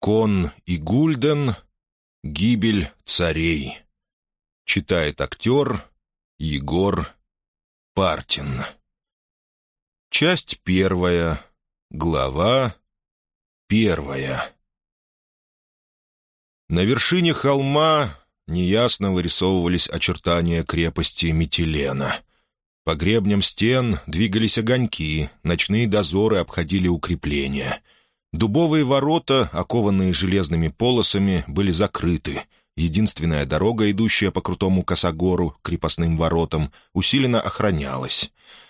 Кон и Гульден. Гибель царей. Читает актер Егор Партин. Часть 1. Глава 1. На вершине холма неясно вырисовывались очертания крепости Митилена. По гребням стен двигались огоньки, ночные дозоры обходили укрепления. Дубовые ворота, окованные железными полосами, были закрыты. Единственная дорога, идущая по крутому косогору, крепостным воротам, усиленно охранялась.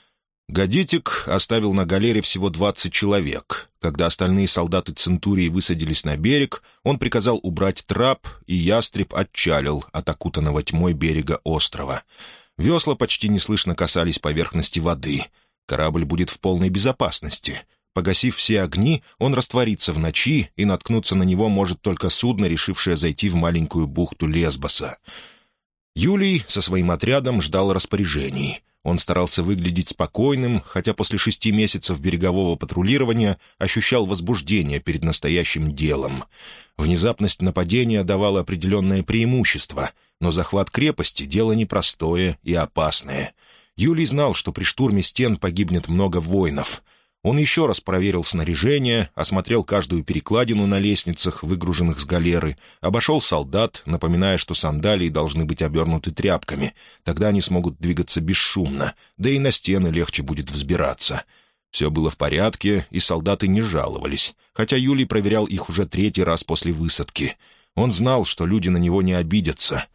Гадитик оставил на галере всего 20 человек. Когда остальные солдаты Центурии высадились на берег, он приказал убрать трап, и ястреб отчалил от окутанного тьмой берега острова. Весла почти неслышно касались поверхности воды. Корабль будет в полной безопасности. Погасив все огни, он растворится в ночи, и наткнуться на него может только судно, решившее зайти в маленькую бухту Лесбоса. Юлий со своим отрядом ждал распоряжений. Он старался выглядеть спокойным, хотя после 6 месяцев берегового патрулирования ощущал возбуждение перед настоящим делом. Внезапность нападения давала определенное преимущество, но захват крепости — дело непростое и опасное. Юлий знал, что при штурме стен погибнет много воинов. Он еще раз проверил снаряжение, осмотрел каждую перекладину на лестницах, выгруженных с галеры, обошел солдат, напоминая, что сандалии должны быть обернуты тряпками, тогда они смогут двигаться бесшумно, да и на стены легче будет взбираться. Все было в порядке, и солдаты не жаловались, хотя Юлий проверял их уже 3-й раз после высадки. Он знал, что люди на него не обидятся.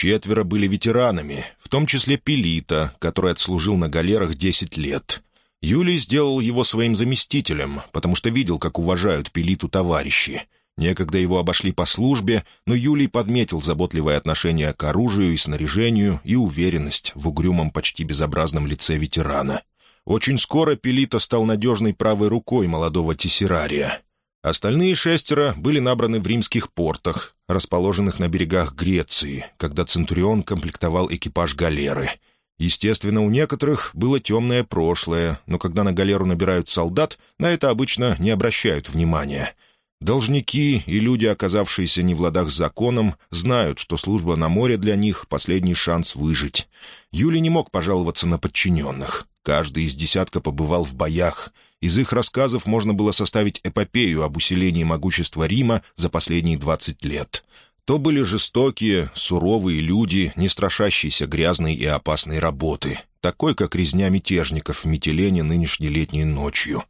4 были ветеранами, в том числе Пелита, который отслужил на галерах 10 лет. Юлий сделал его своим заместителем, потому что видел, как уважают Пелиту товарищи. Некогда его обошли по службе, но Юлий подметил заботливое отношение к оружию и снаряжению и уверенность в угрюмом, почти безобразном лице ветерана. Очень скоро Пелита стал надежной правой рукой молодого тессерария. Остальные 6 были набраны в римских портах, расположенных на берегах Греции, когда Центурион комплектовал экипаж галеры. Естественно, у некоторых было темное прошлое, но когда на галеру набирают солдат, на это обычно не обращают внимания. Должники и люди, оказавшиеся не в ладах с законом, знают, что служба на море для них — последний шанс выжить. Юлий не мог пожаловаться на подчиненных. Каждый из десятка побывал в боях. Из их рассказов можно было составить эпопею об усилении могущества Рима за последние 20 лет. То были жестокие, суровые люди, не страшащиеся грязной и опасной работы, такой, как резня мятежников в Митилене нынешней летней ночью.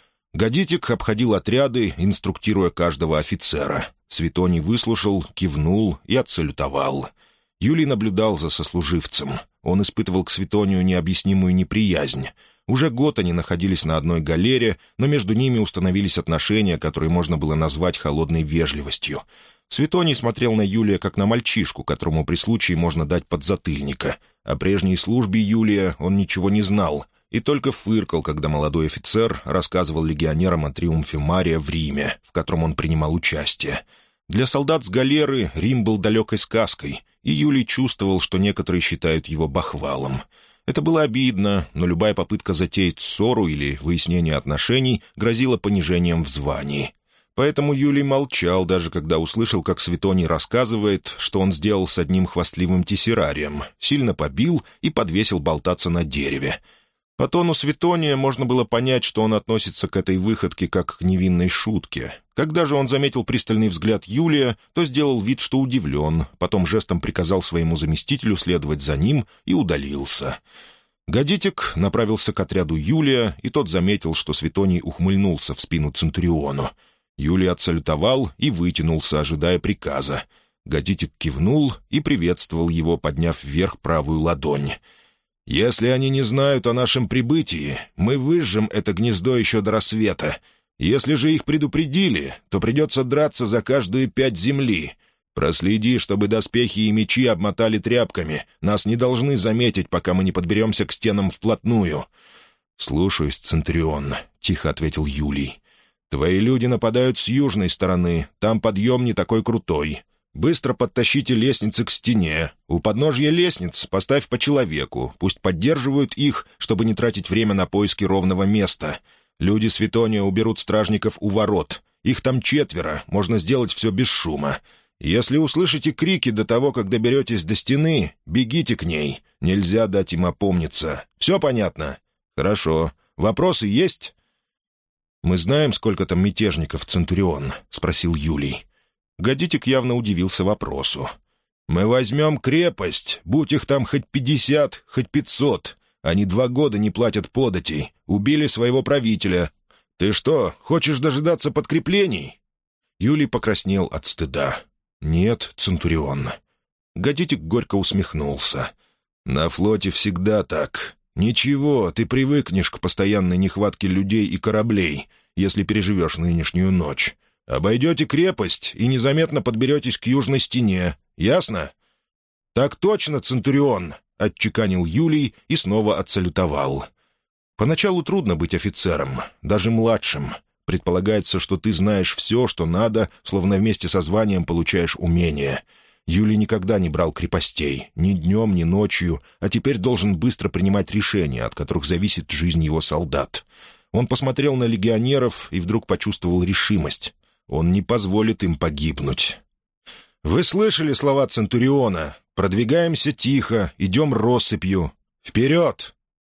Гадитик обходил отряды, инструктируя каждого офицера. Светоний выслушал, кивнул и отсалютовал. Юлий наблюдал за сослуживцем. Он испытывал к Светонию необъяснимую неприязнь. Уже год они находились на одной галере, но между ними установились отношения, которые можно было назвать холодной вежливостью. Светоний смотрел на Юлия как на мальчишку, которому при случае можно дать подзатыльника. О прежней службе Юлия он ничего не знал и только фыркал, когда молодой офицер рассказывал легионерам о триумфе Мария в Риме, в котором он принимал участие. Для солдат с галеры Рим был далекой сказкой, и Юлий чувствовал, что некоторые считают его бахвалом. Это было обидно, но любая попытка затеять ссору или выяснение отношений грозила понижением в звании. Поэтому Юлий молчал, даже когда услышал, как Светоний рассказывает, что он сделал с одним хвастливым тессерарием, сильно побил и подвесил болтаться на дереве. По тону Светония можно было понять, что он относится к этой выходке как к невинной шутке. Когда же он заметил пристальный взгляд Юлия, то сделал вид, что удивлен, потом жестом приказал своему заместителю следовать за ним и удалился. Гадитик направился к отряду Юлия, и тот заметил, что Светоний ухмыльнулся в спину Центуриону. Юлий отсалютовал и вытянулся, ожидая приказа. Гадитик кивнул и приветствовал его, подняв вверх правую ладонь. «Если они не знают о нашем прибытии, мы выжжем это гнездо еще до рассвета. Если же их предупредили, то придется драться за каждую 5 земли. Проследи, чтобы доспехи и мечи обмотали тряпками. Нас не должны заметить, пока мы не подберемся к стенам вплотную». «Слушаюсь, Центурион», — тихо ответил Юлий. «Твои люди нападают с южной стороны, там подъем не такой крутой. Быстро подтащите лестницы к стене. У подножья лестниц поставь по человеку, пусть поддерживают их, чтобы не тратить время на поиски ровного места. Люди Светония уберут стражников у ворот. Их там 4, можно сделать все без шума. Если услышите крики до того, как доберетесь до стены, бегите к ней. Нельзя дать им опомниться. Все понятно? Хорошо. Вопросы есть?» «Мы знаем, сколько там мятежников, Центурион?» — спросил Юлий. Гадитик явно удивился вопросу. «Мы возьмем крепость, будь их там хоть 50, хоть 500. Они 2 года не платят податей, убили своего правителя. Ты что, хочешь дожидаться подкреплений?» Юлий покраснел от стыда. «Нет, Центурион». Гадитик горько усмехнулся. «На флоте всегда так. Ничего, ты привыкнешь к постоянной нехватке людей и кораблей, если переживешь нынешнюю ночь. Обойдете крепость и незаметно подберетесь к южной стене. Ясно?» «Так точно, Центурион», — отчеканил Юлий и снова отсалютовал. «Поначалу трудно быть офицером, даже младшим. Предполагается, что ты знаешь все, что надо, словно вместе со званием получаешь умения. Юлий никогда не брал крепостей, ни днем, ни ночью, а теперь должен быстро принимать решения, от которых зависит жизнь его солдат. Он посмотрел на легионеров и вдруг почувствовал решимость. Он не позволит им погибнуть. «Вы слышали слова Центуриона? Продвигаемся тихо, идем россыпью. Вперед!»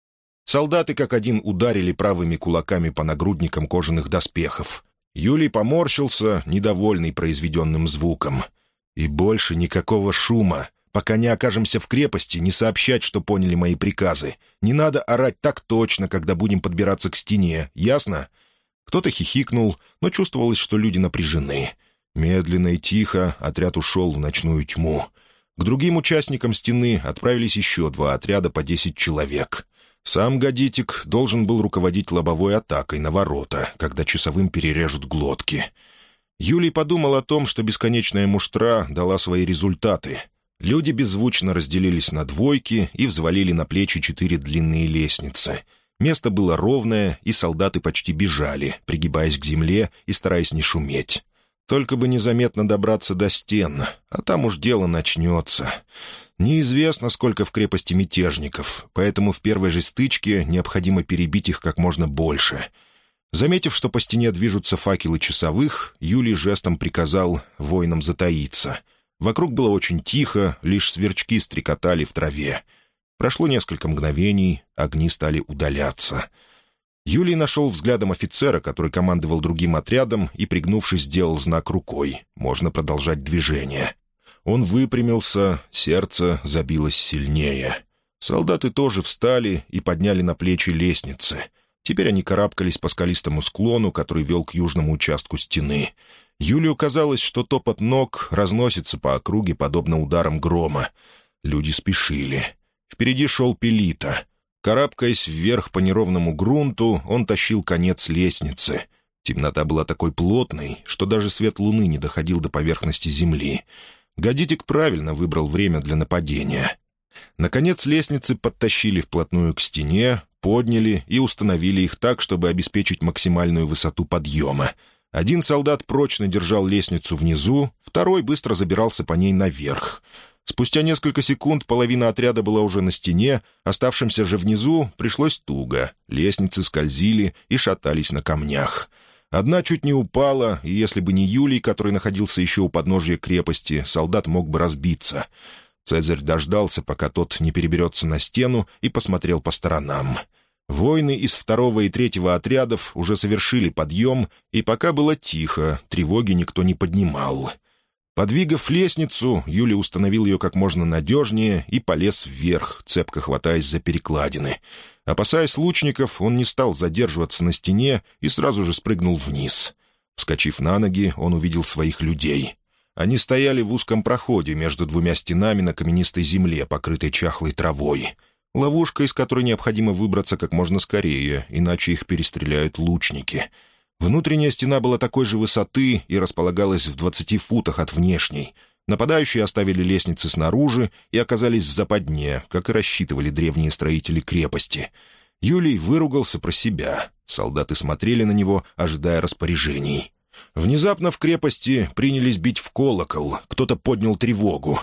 Солдаты как один ударили правыми кулаками по нагрудникам кожаных доспехов. Юлий поморщился, недовольный произведенным звуком. «И больше никакого шума. Пока не окажемся в крепости, не сообщать, что поняли мои приказы. Не надо орать так точно, когда будем подбираться к стене. Ясно?» Кто-то хихикнул, но чувствовалось, что люди напряжены. Медленно и тихо отряд ушел в ночную тьму. К другим участникам стены отправились еще 2 отряда по 10 человек. Сам Гадитик должен был руководить лобовой атакой на ворота, когда часовым перережут глотки. Юлий подумал о том, что бесконечная муштра дала свои результаты. Люди беззвучно разделились на двойки и взвалили на плечи 4 длинные лестницы. Место было ровное, и солдаты почти бежали, пригибаясь к земле и стараясь не шуметь. Только бы незаметно добраться до стен, а там уж дело начнется. Неизвестно, сколько в крепости мятежников, поэтому в первой же стычке необходимо перебить их как можно больше. Заметив, что по стене движутся факелы часовых, Юлий жестом приказал воинам затаиться. Вокруг было очень тихо, лишь сверчки стрекотали в траве. Прошло несколько мгновений, огни стали удаляться. Юлий нашел взглядом офицера, который командовал другим отрядом, и, пригнувшись, сделал знак рукой. Можно продолжать движение. Он выпрямился, сердце забилось сильнее. Солдаты тоже встали и подняли на плечи лестницы. Теперь они карабкались по скалистому склону, который вел к южному участку стены. Юлию казалось, что топот ног разносится по округе, подобно ударам грома. Люди спешили. Впереди шел Пелита. Карабкаясь вверх по неровному грунту, он тащил конец лестницы. Темнота была такой плотной, что даже свет луны не доходил до поверхности земли. Гадитик правильно выбрал время для нападения. Наконец лестницы подтащили вплотную к стене, подняли и установили их так, чтобы обеспечить максимальную высоту подъема. Один солдат прочно держал лестницу внизу, второй быстро забирался по ней наверх. Спустя несколько секунд половина отряда была уже на стене, оставшимся же внизу пришлось туго. Лестницы скользили и шатались на камнях. Одна чуть не упала, и если бы не Юлий, который находился еще у подножия крепости, солдат мог бы разбиться. Цезарь дождался, пока тот не переберется на стену, и посмотрел по сторонам. Воины из 2-го и 3-го отрядов уже совершили подъем, и пока было тихо, тревоги никто не поднимал. Подвигав лестницу, Юлий установил ее как можно надежнее и полез вверх, цепко хватаясь за перекладины. Опасаясь лучников, он не стал задерживаться на стене и сразу же спрыгнул вниз. Вскочив на ноги, он увидел своих людей. Они стояли в узком проходе между 2 стенами на каменистой земле, покрытой чахлой травой. Ловушка, из которой необходимо выбраться как можно скорее, иначе их перестреляют лучники. Внутренняя стена была такой же высоты и располагалась в 20 футах от внешней. Нападающие оставили лестницы снаружи и оказались в западне, как и рассчитывали древние строители крепости. Юлий выругался про себя. Солдаты смотрели на него, ожидая распоряжений. Внезапно в крепости принялись бить в колокол. Кто-то поднял тревогу.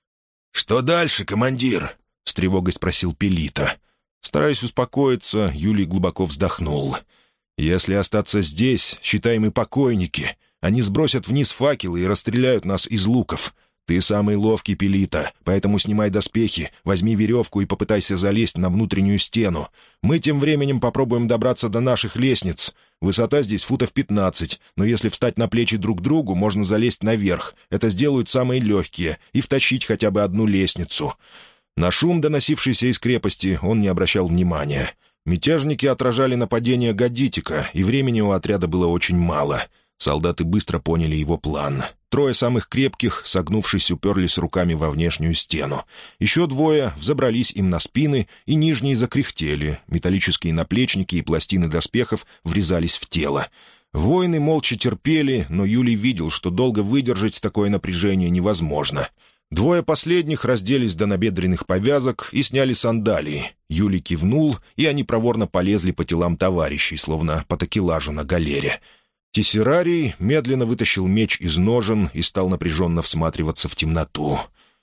«Что дальше, командир?» — с тревогой спросил Пелита. Стараясь успокоиться, Юлий глубоко вздохнул. «Если остаться здесь, считай, мы покойники. Они сбросят вниз факелы и расстреляют нас из луков. Ты самый ловкий, Пелита, поэтому снимай доспехи, возьми веревку и попытайся залезть на внутреннюю стену. Мы тем временем попробуем добраться до наших лестниц. Высота здесь футов 15, но если встать на плечи друг другу, можно залезть наверх. Это сделают самые легкие, и втащить хотя бы одну лестницу». На шум, доносившийся из крепости, он не обращал внимания. Мятежники отражали нападение Гадитика, и времени у отряда было очень мало. Солдаты быстро поняли его план. 3 самых крепких, согнувшись, уперлись руками во внешнюю стену. Еще 2 взобрались им на спины, и нижние закряхтели. Металлические наплечники и пластины доспехов врезались в тело. Воины молча терпели, но Юлий видел, что долго выдержать такое напряжение невозможно. 2 последних разделись до набедренных повязок и сняли сандалии. Юлий кивнул, и они проворно полезли по телам товарищей, словно по такелажу на галере. Тессерарий медленно вытащил меч из ножен и стал напряженно всматриваться в темноту.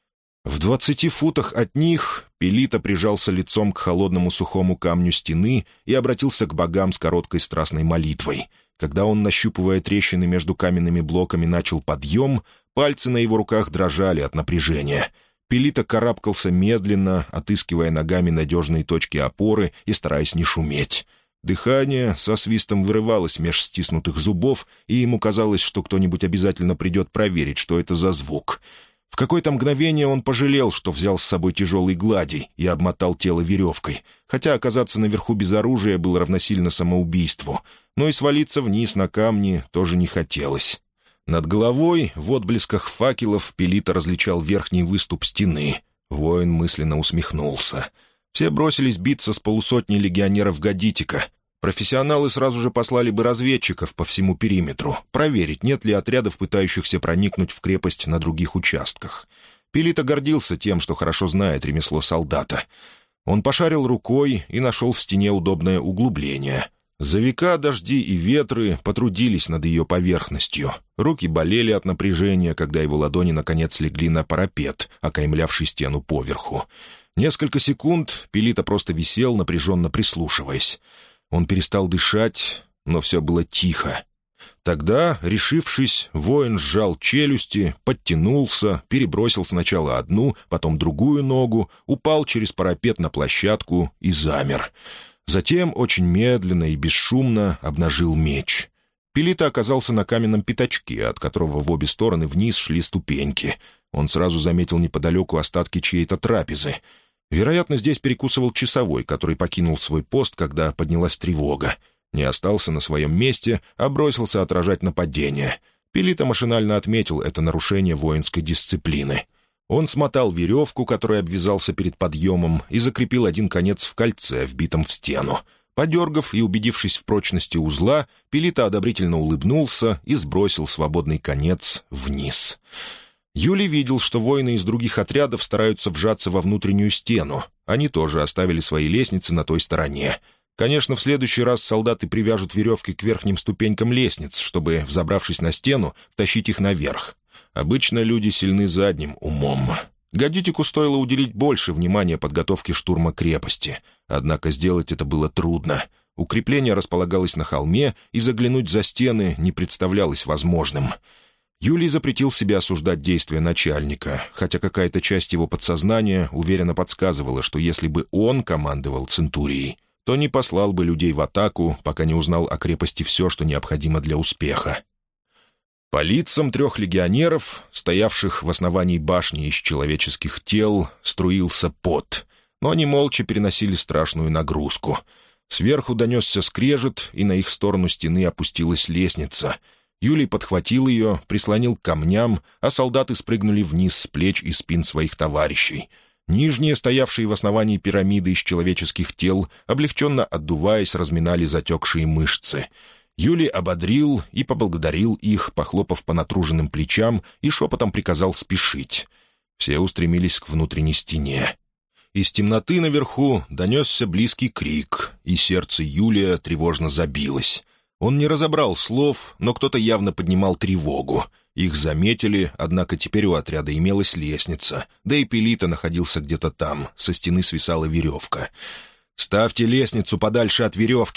В 20 футах от них Пелита прижался лицом к холодному сухому камню стены и обратился к богам с короткой страстной молитвой. Когда он, нащупывая трещины между каменными блоками, начал подъем, пальцы на его руках дрожали от напряжения. Пелита карабкался медленно, отыскивая ногами надежные точки опоры и стараясь не шуметь. Дыхание со свистом вырывалось меж стиснутых зубов, и ему казалось, что кто-нибудь обязательно придет проверить, что это за звук. В какое-то мгновение он пожалел, что взял с собой тяжелый гладий и обмотал тело веревкой, хотя оказаться наверху без оружия было равносильно самоубийству, но и свалиться вниз на камни тоже не хотелось. Над головой, в отблесках факелов, Пелита различал верхний выступ стены. Воин мысленно усмехнулся. Все бросились биться с полусотней легионеров Гадитика. Профессионалы сразу же послали бы разведчиков по всему периметру, проверить, нет ли отрядов, пытающихся проникнуть в крепость на других участках. Пелита гордился тем, что хорошо знает ремесло солдата. Он пошарил рукой и нашел в стене удобное углубление. За века дожди и ветры потрудились над ее поверхностью. Руки болели от напряжения, когда его ладони наконец легли на парапет, окаймлявший стену поверху. Несколько секунд Пелита просто висел, напряженно прислушиваясь. Он перестал дышать, но все было тихо. Тогда, решившись, воин сжал челюсти, подтянулся, перебросил сначала одну, потом другую ногу, упал через парапет на площадку и замер. Затем очень медленно и бесшумно обнажил меч. Пелита оказался на каменном пятачке, от которого в обе стороны вниз шли ступеньки. Он сразу заметил неподалеку остатки чьей-то трапезы. Вероятно, здесь перекусывал часовой, который покинул свой пост, когда поднялась тревога. Не остался на своем месте, а бросился отражать нападение. Пелита машинально отметил это нарушение воинской дисциплины. Он смотал веревку, которой обвязался перед подъемом, и закрепил один конец в кольце, вбитом в стену. Подергав и убедившись в прочности узла, Пелита одобрительно улыбнулся и сбросил свободный конец вниз. Юлий видел, что воины из других отрядов стараются вжаться во внутреннюю стену. Они тоже оставили свои лестницы на той стороне. Конечно, в следующий раз солдаты привяжут веревки к верхним ступенькам лестниц, чтобы, взобравшись на стену, втащить их наверх. Обычно люди сильны задним умом. Гадитику стоило уделить больше внимания подготовке штурма крепости. Однако сделать это было трудно. Укрепление располагалось на холме, и заглянуть за стены не представлялось возможным. Юлий запретил себе осуждать действия начальника, хотя какая-то часть его подсознания уверенно подсказывала, что если бы он командовал Центурией, то не послал бы людей в атаку, пока не узнал о крепости все, что необходимо для успеха. По лицам 3 легионеров, стоявших в основании башни из человеческих тел, струился пот, но они молча переносили страшную нагрузку. Сверху донесся скрежет, и на их сторону стены опустилась лестница. Юлий подхватил ее, прислонил к камням, а солдаты спрыгнули вниз с плеч и спин своих товарищей. Нижние, стоявшие в основании пирамиды из человеческих тел, облегченно отдуваясь, разминали затекшие мышцы. Юлий ободрил и поблагодарил их, похлопав по натруженным плечам, и шепотом приказал спешить. Все устремились к внутренней стене. Из темноты наверху донесся близкий крик, и сердце Юлия тревожно забилось. Он не разобрал слов, но кто-то явно поднимал тревогу. Их заметили, однако теперь у отряда имелась лестница, да и Пелита находился где-то там, со стены свисала веревка. «Ставьте лестницу подальше от веревки.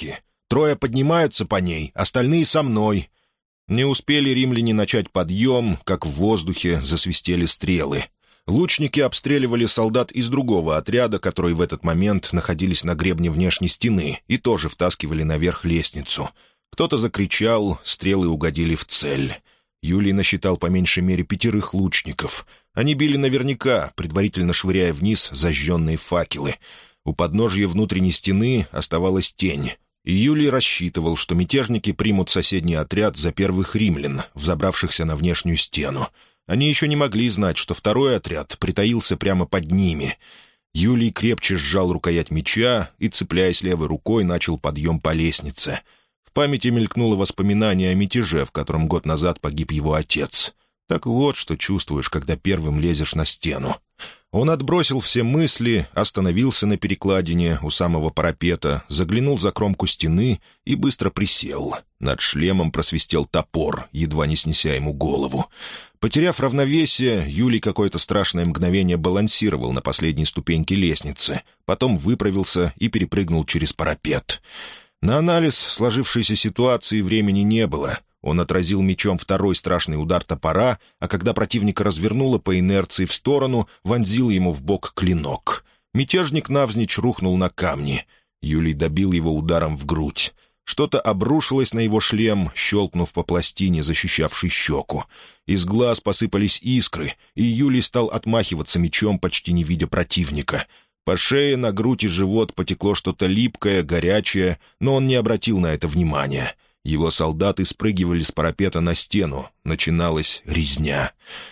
Трое поднимаются по ней, остальные со мной». Не успели римляне начать подъем, как в воздухе засвистели стрелы. Лучники обстреливали солдат из другого отряда, которые в этот момент находились на гребне внешней стены и тоже втаскивали наверх лестницу. Кто-то закричал, стрелы угодили в цель. Юлий насчитал по меньшей мере 5 лучников. Они били наверняка, предварительно швыряя вниз зажженные факелы. У подножья внутренней стены оставалась тень. И Юлий рассчитывал, что мятежники примут соседний отряд за первых римлян, взобравшихся на внешнюю стену. Они еще не могли знать, что второй отряд притаился прямо под ними. Юлий крепче сжал рукоять меча и, цепляясь левой рукой, начал подъем по лестнице. В памяти мелькнуло воспоминание о мятеже, в котором год назад погиб его отец. Так вот, что чувствуешь, когда первым лезешь на стену. Он отбросил все мысли, остановился на перекладине у самого парапета, заглянул за кромку стены и быстро присел. Над шлемом просвистел топор, едва не снеся ему голову. Потеряв равновесие, Юлий какое-то страшное мгновение балансировал на последней ступеньке лестницы, потом выправился и перепрыгнул через парапет. На анализ сложившейся ситуации времени не было. Он отразил мечом второй страшный удар топора, а когда противника развернуло по инерции в сторону, вонзил ему в бок клинок. Мятежник навзничь рухнул на камни. Юлий добил его ударом в грудь. Что-то обрушилось на его шлем, щелкнув по пластине, защищавшей щеку. Из глаз посыпались искры, и Юлий стал отмахиваться мечом, почти не видя противника. По шее, на грудь и живот потекло что-то липкое, горячее, но он не обратил на это внимания. Его солдаты спрыгивали с парапета на стену. Начиналась резня.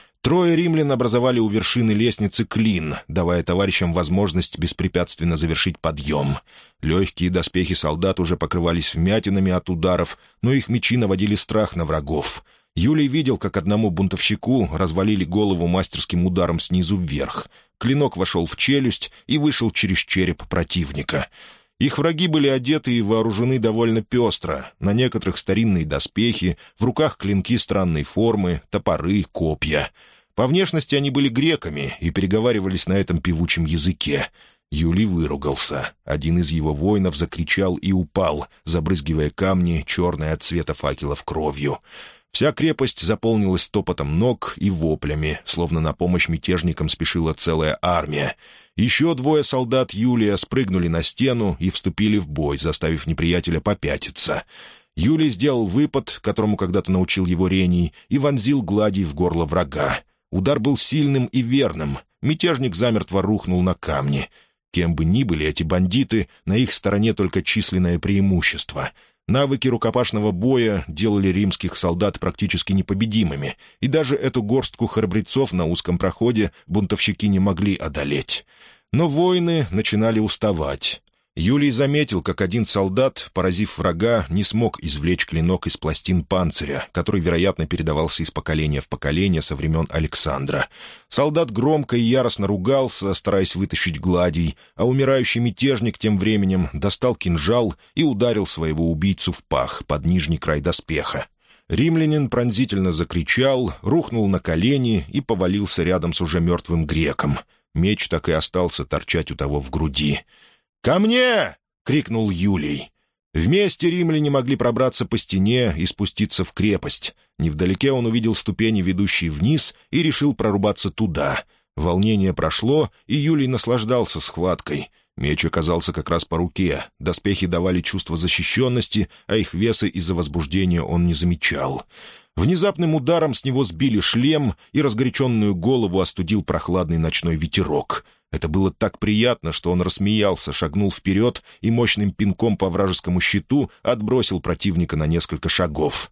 3 римлян образовали у вершины лестницы клин, давая товарищам возможность беспрепятственно завершить подъем. Легкие доспехи солдат уже покрывались вмятинами от ударов, но их мечи наводили страх на врагов. Юлий видел, как одному бунтовщику развалили голову мастерским ударом снизу вверх. Клинок вошел в челюсть и вышел через череп противника. Их враги были одеты и вооружены довольно пестро. На некоторых старинные доспехи, в руках клинки странной формы, топоры, копья. По внешности они были греками и переговаривались на этом певучем языке. Юлий выругался. Один из его воинов закричал и упал, забрызгивая камни, черной от цвета факелов кровью. Вся крепость заполнилась топотом ног и воплями, словно на помощь мятежникам спешила целая армия. Еще 2 солдат Юлия спрыгнули на стену и вступили в бой, заставив неприятеля попятиться. Юлий сделал выпад, которому когда-то научил его Рений, и вонзил гладий в горло врага. Удар был сильным и верным. Мятежник замертво рухнул на камни. Кем бы ни были эти бандиты, на их стороне только численное преимущество. Навыки рукопашного боя делали римских солдат практически непобедимыми, и даже эту горстку храбрецов на узком проходе бунтовщики не могли одолеть. Но воины начинали уставать. Юлий заметил, как один солдат, поразив врага, не смог извлечь клинок из пластин панциря, который, вероятно, передавался из поколения в поколение со времен Александра. Солдат громко и яростно ругался, стараясь вытащить гладий, а умирающий мятежник тем временем достал кинжал и ударил своего убийцу в пах под нижний край доспеха. Римлянин пронзительно закричал, рухнул на колени и повалился рядом с уже мертвым греком. Меч так и остался торчать у того в груди. «Ко мне!» — крикнул Юлий. Вместе римляне могли пробраться по стене и спуститься в крепость. Невдалеке он увидел ступени, ведущие вниз, и решил прорубаться туда. Волнение прошло, и Юлий наслаждался схваткой. Меч оказался как раз по руке, доспехи давали чувство защищенности, а их веса из-за возбуждения он не замечал. Внезапным ударом с него сбили шлем, и разгоряченную голову остудил прохладный ночной ветерок. Это было так приятно, что он рассмеялся, шагнул вперед и мощным пинком по вражескому щиту отбросил противника на несколько шагов.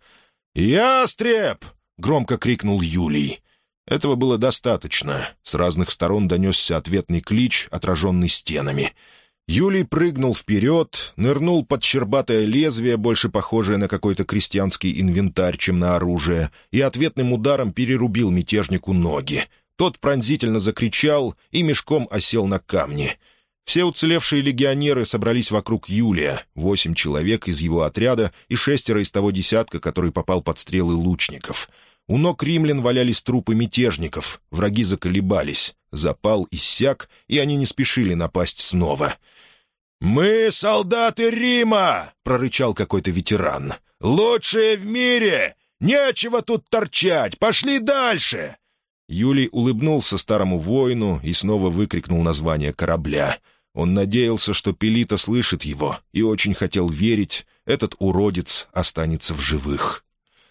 «Ястреб!» — громко крикнул Юлий. Этого было достаточно. С разных сторон донесся ответный клич, отраженный стенами. Юлий прыгнул вперед, нырнул под щербатое лезвие, больше похожее на какой-то крестьянский инвентарь, чем на оружие, и ответным ударом перерубил мятежнику ноги. Тот пронзительно закричал и мешком осел на камни. Все уцелевшие легионеры собрались вокруг Юлия, 8 человек из его отряда и 6 из того десятка, который попал под стрелы лучников. У ног римлян валялись трупы мятежников, враги заколебались, запал иссяк, и они не спешили напасть снова. «Мы солдаты Рима!» — прорычал какой-то ветеран. «Лучшие в мире! Нечего тут торчать! Пошли дальше!» Юлий улыбнулся старому воину и снова выкрикнул название корабля. Он надеялся, что Пелита слышит его, и очень хотел верить, этот уродец останется в живых.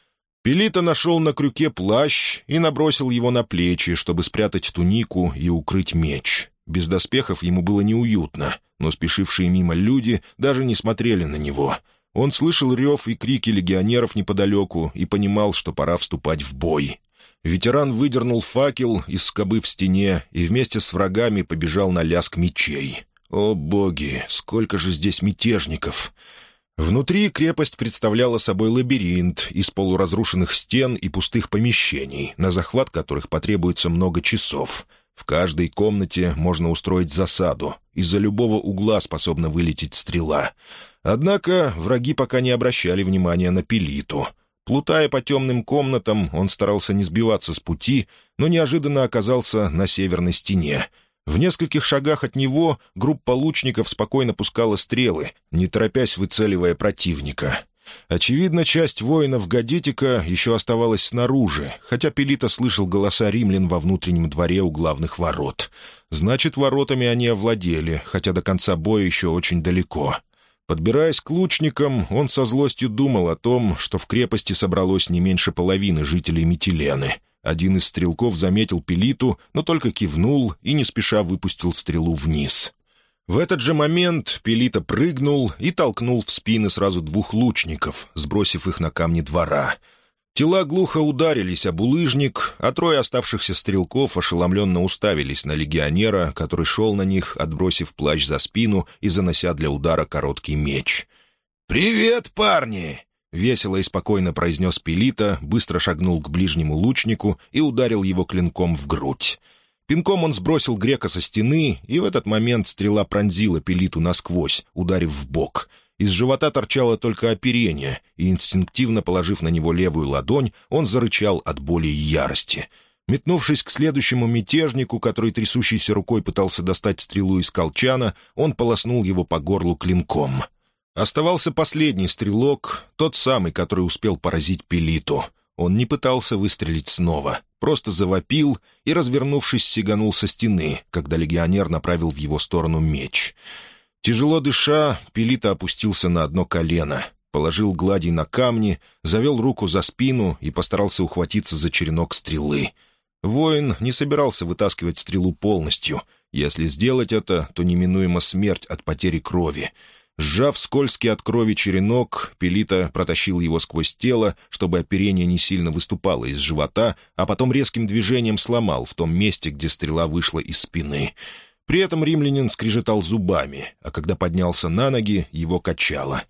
Пелита нашел на крюке плащ и набросил его на плечи, чтобы спрятать тунику и укрыть меч. Без доспехов ему было неуютно, но спешившие мимо люди даже не смотрели на него. Он слышал рев и крики легионеров неподалеку и понимал, что пора вступать в бой. Ветеран выдернул факел из скобы в стене и вместе с врагами побежал на лязг мечей. О боги, сколько же здесь мятежников! Внутри крепость представляла собой лабиринт из полуразрушенных стен и пустых помещений, на захват которых потребуется много часов. В каждой комнате можно устроить засаду. Из-за любого угла способна вылететь стрела. Однако враги пока не обращали внимания на Пелиту. Плутая по темным комнатам, он старался не сбиваться с пути, но неожиданно оказался на северной стене. В нескольких шагах от него группа лучников спокойно пускала стрелы, не торопясь выцеливая противника. Очевидно, часть воинов Гадитика еще оставалась снаружи, хотя Пелита слышал голоса римлян во внутреннем дворе у главных ворот. Значит, воротами они овладели, хотя до конца боя еще очень далеко. Подбираясь к лучникам, он со злостью думал о том, что в крепости собралось не меньше половины жителей Митилены. Один из стрелков заметил Пелиту, но только кивнул и не спеша выпустил стрелу вниз. В этот же момент Пелита прыгнул и толкнул в спины сразу двух лучников, сбросив их на камни двора. Тела глухо ударились об булыжник, а трое оставшихся стрелков ошеломленно уставились на легионера, который шел на них, отбросив плащ за спину и занося для удара короткий меч. «Привет, парни!» — весело и спокойно произнес Пелита, быстро шагнул к ближнему лучнику и ударил его клинком в грудь. Пинком он сбросил грека со стены, и в этот момент стрела пронзила Пелиту насквозь, ударив в бок. Из живота торчало только оперение, и, инстинктивно положив на него левую ладонь, он зарычал от боли и ярости. Метнувшись к следующему мятежнику, который трясущейся рукой пытался достать стрелу из колчана, он полоснул его по горлу клинком. Оставался последний стрелок, тот самый, который успел поразить Пелиту. Он не пытался выстрелить снова, просто завопил и, развернувшись, сиганул со стены, когда легионер направил в его сторону меч. Тяжело дыша, Пелита опустился на одно колено, положил гладий на камни, завел руку за спину и постарался ухватиться за черенок стрелы. Воин не собирался вытаскивать стрелу полностью. Если сделать это, то неминуема смерть от потери крови. Сжав скользкий от крови черенок, Пелита протащил его сквозь тело, чтобы оперение не сильно выступало из живота, а потом резким движением сломал в том месте, где стрела вышла из спины. При этом римлянин скрежетал зубами, а когда поднялся на ноги, его качало.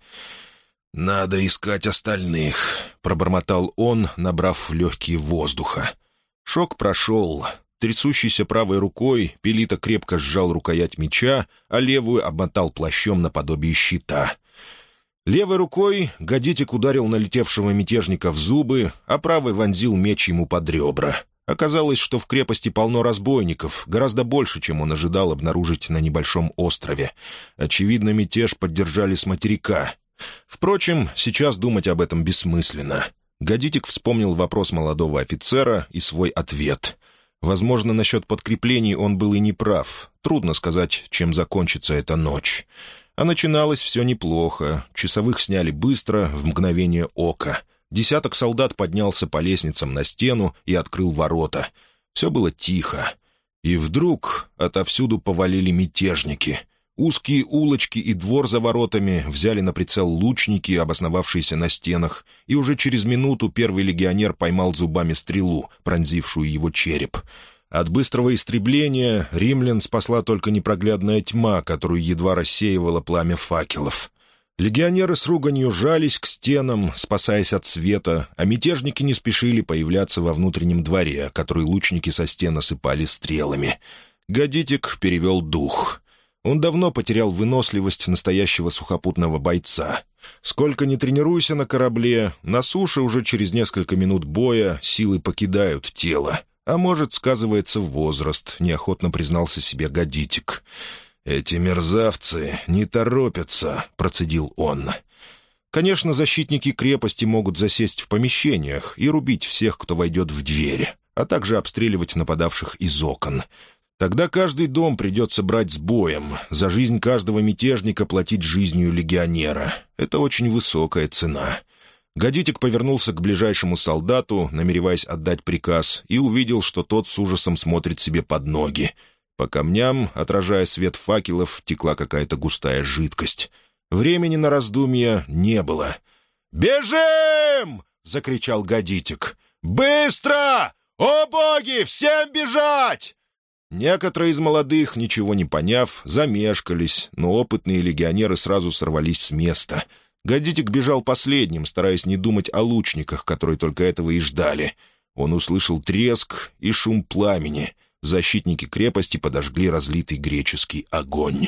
«Надо искать остальных», — пробормотал он, набрав в легкие воздуха. Шок прошел. Трясущейся правой рукой Пелита крепко сжал рукоять меча, а левую обмотал плащом наподобие щита. Левой рукой Гадитик ударил налетевшего мятежника в зубы, а правой вонзил меч ему под ребра. Оказалось, что в крепости полно разбойников, гораздо больше, чем он ожидал обнаружить на небольшом острове. Очевидно, мятеж поддержали с материка. Впрочем, сейчас думать об этом бессмысленно. Гадитик вспомнил вопрос молодого офицера и свой ответ. Возможно, насчет подкреплений он был и не прав. Трудно сказать, чем закончится эта ночь. А начиналось все неплохо. Часовых сняли быстро, в мгновение ока. Десяток солдат поднялся по лестницам на стену и открыл ворота. Все было тихо. И вдруг отовсюду повалили мятежники. Узкие улочки и двор за воротами взяли на прицел лучники, обосновавшиеся на стенах, и уже через минуту первый легионер поймал зубами стрелу, пронзившую его череп. От быстрого истребления римлян спасла только непроглядная тьма, которую едва рассеивало пламя факелов. Легионеры с руганью жались к стенам, спасаясь от света, а мятежники не спешили появляться во внутреннем дворе, который лучники со стен осыпали стрелами. Гадитик перевел дух. Он давно потерял выносливость настоящего сухопутного бойца. Сколько ни тренируйся на корабле, на суше уже через несколько минут боя силы покидают тело. А может, сказывается возраст, неохотно признался себе Гадитик. «Эти мерзавцы не торопятся», — процедил он. Конечно, защитники крепости могут засесть в помещениях и рубить всех, кто войдет в дверь, а также обстреливать нападавших из окон. Тогда каждый дом придется брать с боем, за жизнь каждого мятежника платить жизнью легионера. Это очень высокая цена. Гадитик повернулся к ближайшему солдату, намереваясь отдать приказ, и увидел, что тот с ужасом смотрит себе под ноги. По камням, отражая свет факелов, текла какая-то густая жидкость. Времени на раздумья не было. «Бежим!» — закричал Гадитик. «Быстро! О боги, всем бежать!» Некоторые из молодых, ничего не поняв, замешкались, но опытные легионеры сразу сорвались с места. Гадитик бежал последним, стараясь не думать о лучниках, которые только этого и ждали. Он услышал треск и шум пламени. Защитники крепости подожгли разлитый греческий огонь.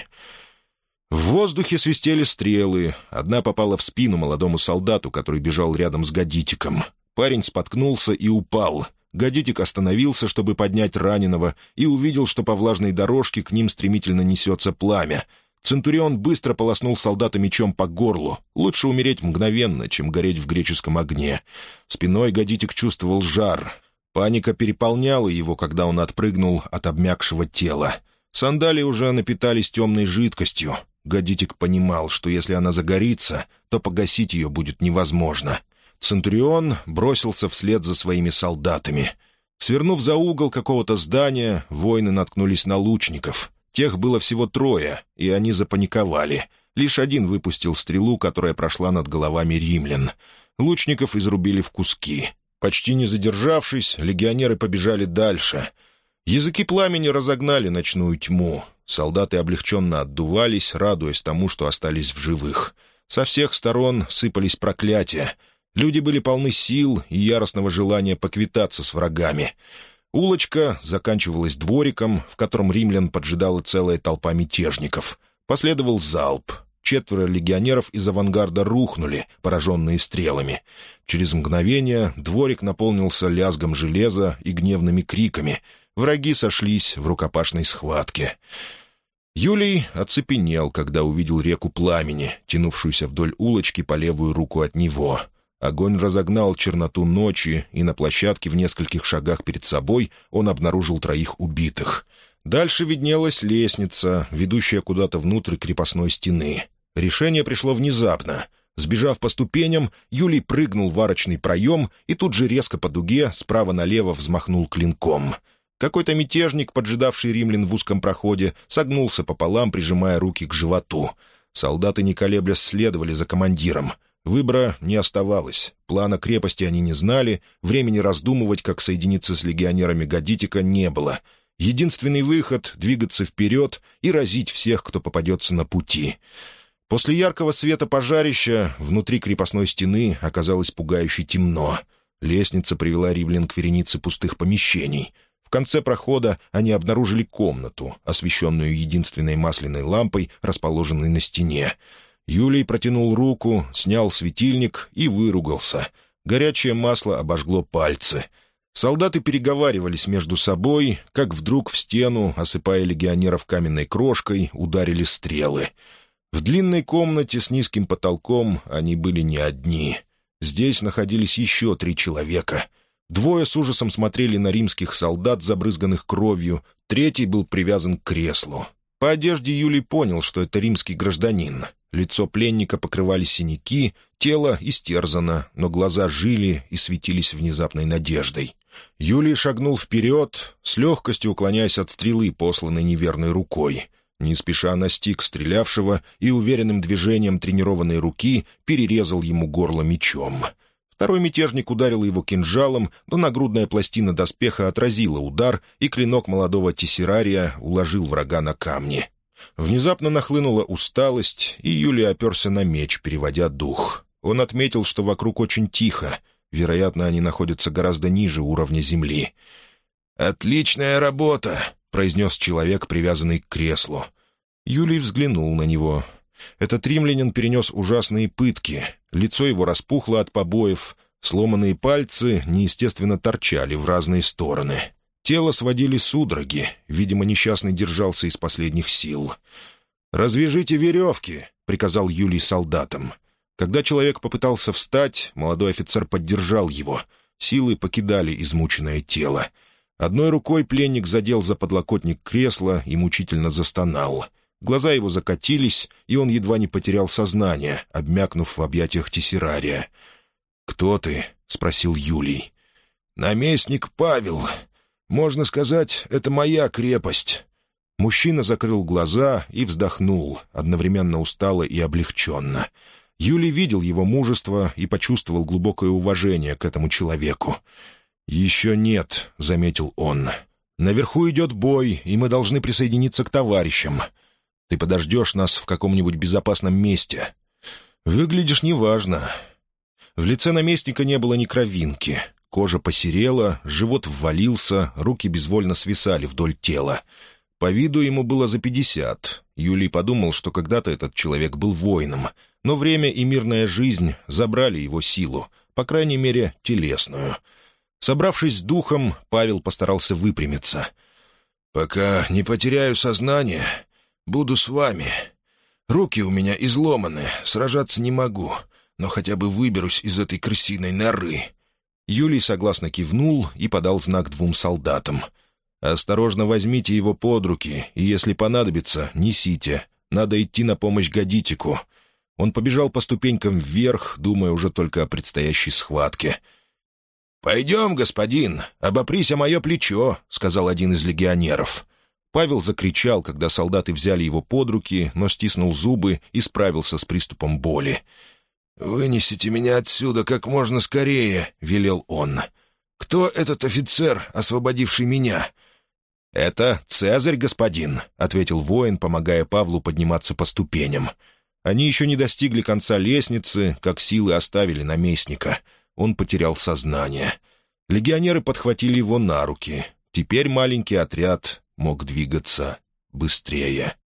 В воздухе свистели стрелы. Одна попала в спину молодому солдату, который бежал рядом с Гадитиком. Парень споткнулся и упал. Гадитик остановился, чтобы поднять раненого, и увидел, что по влажной дорожке к ним стремительно несется пламя. Центурион быстро полоснул солдата мечом по горлу. Лучше умереть мгновенно, чем гореть в греческом огне. Спиной Гадитик чувствовал жар. Паника переполняла его, когда он отпрыгнул от обмякшего тела. Сандалии уже напитались темной жидкостью. Гадитик понимал, что если она загорится, то погасить ее будет невозможно. Центурион бросился вслед за своими солдатами. Свернув за угол какого-то здания, воины наткнулись на лучников. Тех было всего 3, и они запаниковали. Лишь один выпустил стрелу, которая прошла над головами римлян. Лучников изрубили в куски. Почти не задержавшись, легионеры побежали дальше. Языки пламени разогнали ночную тьму. Солдаты облегченно отдувались, радуясь тому, что остались в живых. Со всех сторон сыпались проклятия. Люди были полны сил и яростного желания поквитаться с врагами. Улочка заканчивалась двориком, в котором римлян поджидала целая толпа мятежников. Последовал залп. 4 легионеров из авангарда рухнули, пораженные стрелами. Через мгновение дворик наполнился лязгом железа и гневными криками. Враги сошлись в рукопашной схватке. Юлий оцепенел, когда увидел реку пламени, тянувшуюся вдоль улочки по левую руку от него. Огонь разогнал черноту ночи, и на площадке в нескольких шагах перед собой он обнаружил 3 убитых. Дальше виднелась лестница, ведущая куда-то внутрь крепостной стены. Решение пришло внезапно. Сбежав по ступеням, Юлий прыгнул в арочный проем и тут же резко по дуге справа налево взмахнул клинком. Какой-то мятежник, поджидавший римлян в узком проходе, согнулся пополам, прижимая руки к животу. Солдаты, не колеблясь, следовали за командиром. Выбора не оставалось. Плана крепости они не знали, времени раздумывать, как соединиться с легионерами Гадитика, не было. Единственный выход — двигаться вперед и разить всех, кто попадется на пути. После яркого света пожарища внутри крепостной стены оказалось пугающе темно. Лестница привела римлян к веренице пустых помещений. В конце прохода они обнаружили комнату, освещенную единственной масляной лампой, расположенной на стене. Юлий протянул руку, снял светильник и выругался. Горячее масло обожгло пальцы. Солдаты переговаривались между собой, как вдруг в стену, осыпая легионеров каменной крошкой, ударили стрелы. В длинной комнате с низким потолком они были не одни. Здесь находились еще 3 человека. 2 с ужасом смотрели на римских солдат, забрызганных кровью, 3 был привязан к креслу. По одежде Юлий понял, что это римский гражданин. Лицо пленника покрывали синяки, тело истерзано, но глаза жили и светились внезапной надеждой. Юлий шагнул вперед, с легкостью уклоняясь от стрелы, посланной неверной рукой. Не спеша настиг стрелявшего и уверенным движением тренированной руки перерезал ему горло мечом. Второй мятежник ударил его кинжалом, но нагрудная пластина доспеха отразила удар, и клинок молодого тессерария уложил врага на камни. Внезапно нахлынула усталость, и Юлий оперся на меч, переводя дух. Он отметил, что вокруг очень тихо. Вероятно, они находятся гораздо ниже уровня земли. «Отличная работа!» — произнес человек, привязанный к креслу. Юлий взглянул на него. Этот римлянин перенес ужасные пытки. Лицо его распухло от побоев. Сломанные пальцы неестественно торчали в разные стороны. Тело сводили судороги. Видимо, несчастный держался из последних сил. «Развяжите веревки», — приказал Юлий солдатам. Когда человек попытался встать, молодой офицер поддержал его. Силы покидали измученное тело. Одной рукой пленник задел за подлокотник кресла и мучительно застонал. Глаза его закатились, и он едва не потерял сознание, обмякнув в объятиях тессерария. «Кто ты?» — спросил Юлий. «Наместник Павел. Можно сказать, это моя крепость». Мужчина закрыл глаза и вздохнул, одновременно устало и облегченно. Юлий видел его мужество и почувствовал глубокое уважение к этому человеку. «Еще нет», — заметил он. «Наверху идет бой, и мы должны присоединиться к товарищам. Ты подождешь нас в каком-нибудь безопасном месте. Выглядишь неважно». В лице наместника не было ни кровинки. Кожа посерела, живот ввалился, руки безвольно свисали вдоль тела. По виду ему было за 50. Юлий подумал, что когда-то этот человек был воином, но время и мирная жизнь забрали его силу, по крайней мере, телесную. Собравшись с духом, Павел постарался выпрямиться. «Пока не потеряю сознание, буду с вами. Руки у меня изломаны, сражаться не могу, но хотя бы выберусь из этой крысиной норы». Юлий согласно кивнул и подал знак 2 солдатам. «Осторожно возьмите его под руки, и, если понадобится, несите. Надо идти на помощь Гадитику». Он побежал по ступенькам вверх, думая уже только о предстоящей схватке. «Пойдем, господин, обопрись о мое плечо», — сказал один из легионеров. Павел закричал, когда солдаты взяли его под руки, но стиснул зубы и справился с приступом боли. «Вынесите меня отсюда как можно скорее», — велел он. «Кто этот офицер, освободивший меня?» «Это Цезарь, господин», — ответил воин, помогая Павлу подниматься по ступеням. Они еще не достигли конца лестницы, как силы оставили наместника. Он потерял сознание. Легионеры подхватили его на руки. Теперь маленький отряд мог двигаться быстрее.